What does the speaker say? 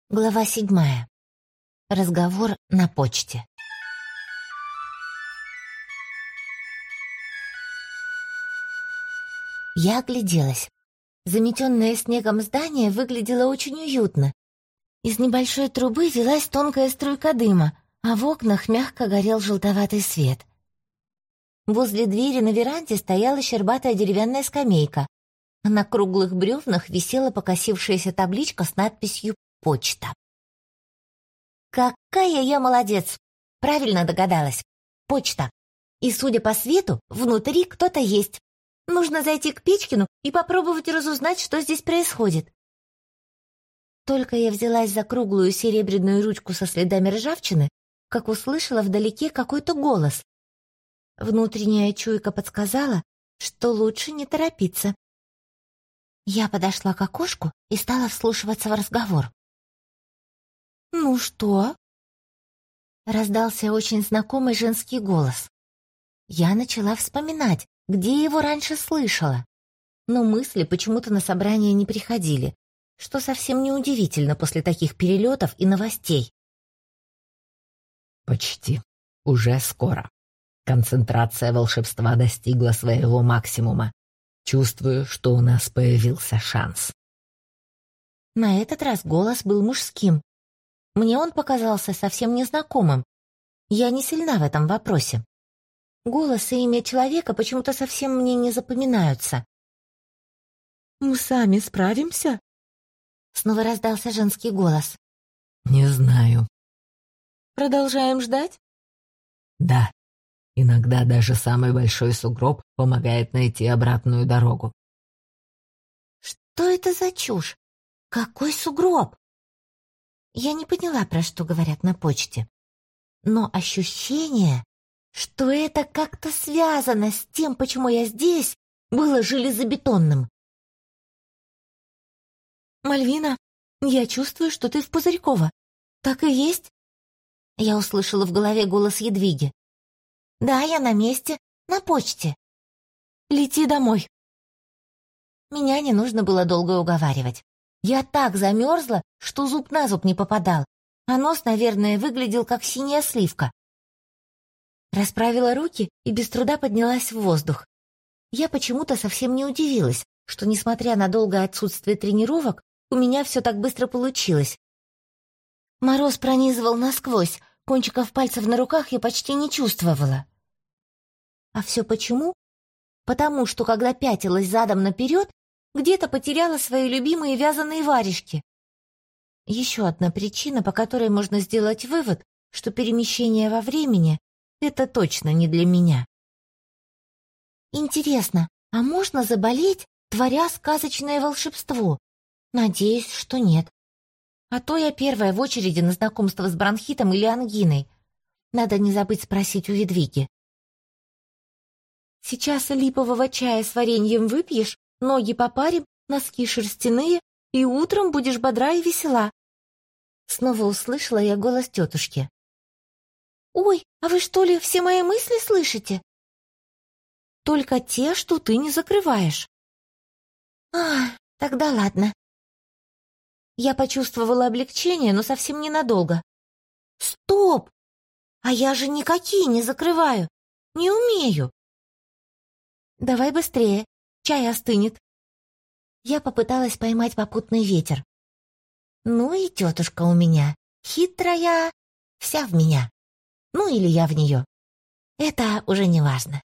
Глава 7. Разговор на почте. Я огляделась. Заметенное снегом здание выглядело очень уютно. Из небольшой трубы велась тонкая струйка дыма, а в окнах мягко горел желтоватый свет. Возле двери на веранде стояла щербатая деревянная скамейка, а на круглых бревнах висела покосившаяся табличка с надписью «Почта». Какая я молодец! Правильно догадалась. Почта. И, судя по свету, внутри кто-то есть. Нужно зайти к Печкину и попробовать разузнать, что здесь происходит. Только я взялась за круглую серебряную ручку со следами ржавчины, как услышала вдалеке какой-то голос. Внутренняя чуйка подсказала, что лучше не торопиться. Я подошла к окошку и стала вслушиваться в разговор. «Ну что?» Раздался очень знакомый женский голос. Я начала вспоминать, где его раньше слышала. Но мысли почему-то на собрание не приходили, что совсем неудивительно после таких перелетов и новостей. «Почти. Уже скоро. Концентрация волшебства достигла своего максимума. Чувствую, что у нас появился шанс». На этот раз голос был мужским. Мне он показался совсем незнакомым. Я не сильна в этом вопросе. Голос и имя человека почему-то совсем мне не запоминаются. «Мы сами справимся?» Снова раздался женский голос. «Не знаю». «Продолжаем ждать?» «Да. Иногда даже самый большой сугроб помогает найти обратную дорогу». Что это за чушь? Какой сугроб? Я не поняла, про что говорят на почте. Но ощущение, что это как-то связано с тем, почему я здесь, было железобетонным. «Мальвина, я чувствую, что ты в Пузырьково. Так и есть?» Я услышала в голове голос Едвиги. «Да, я на месте, на почте». «Лети домой». Меня не нужно было долго уговаривать. Я так замерзла, что зуб на зуб не попадал, а нос, наверное, выглядел как синяя сливка. Расправила руки и без труда поднялась в воздух. Я почему-то совсем не удивилась, что, несмотря на долгое отсутствие тренировок, у меня все так быстро получилось. Мороз пронизывал насквозь, кончиков пальцев на руках я почти не чувствовала. А все почему? Потому что, когда пятилась задом наперед, где-то потеряла свои любимые вязаные варежки. Еще одна причина, по которой можно сделать вывод, что перемещение во времени — это точно не для меня. Интересно, а можно заболеть, творя сказочное волшебство? Надеюсь, что нет. А то я первая в очереди на знакомство с бронхитом или ангиной. Надо не забыть спросить у Едвиги. «Сейчас липового чая с вареньем выпьешь, ноги попарим, носки шерстяные, и утром будешь бодра и весела». Снова услышала я голос тетушки. «Ой, а вы что ли все мои мысли слышите?» «Только те, что ты не закрываешь». Тогда ладно». Я почувствовала облегчение, но совсем ненадолго. «Стоп! А я же никакие не закрываю, не умею». «Давай быстрее, чай остынет». Я попыталась поймать попутный ветер. Ну и тетушка у меня, хитрая, вся в меня. Ну или я в нее. Это уже не важно.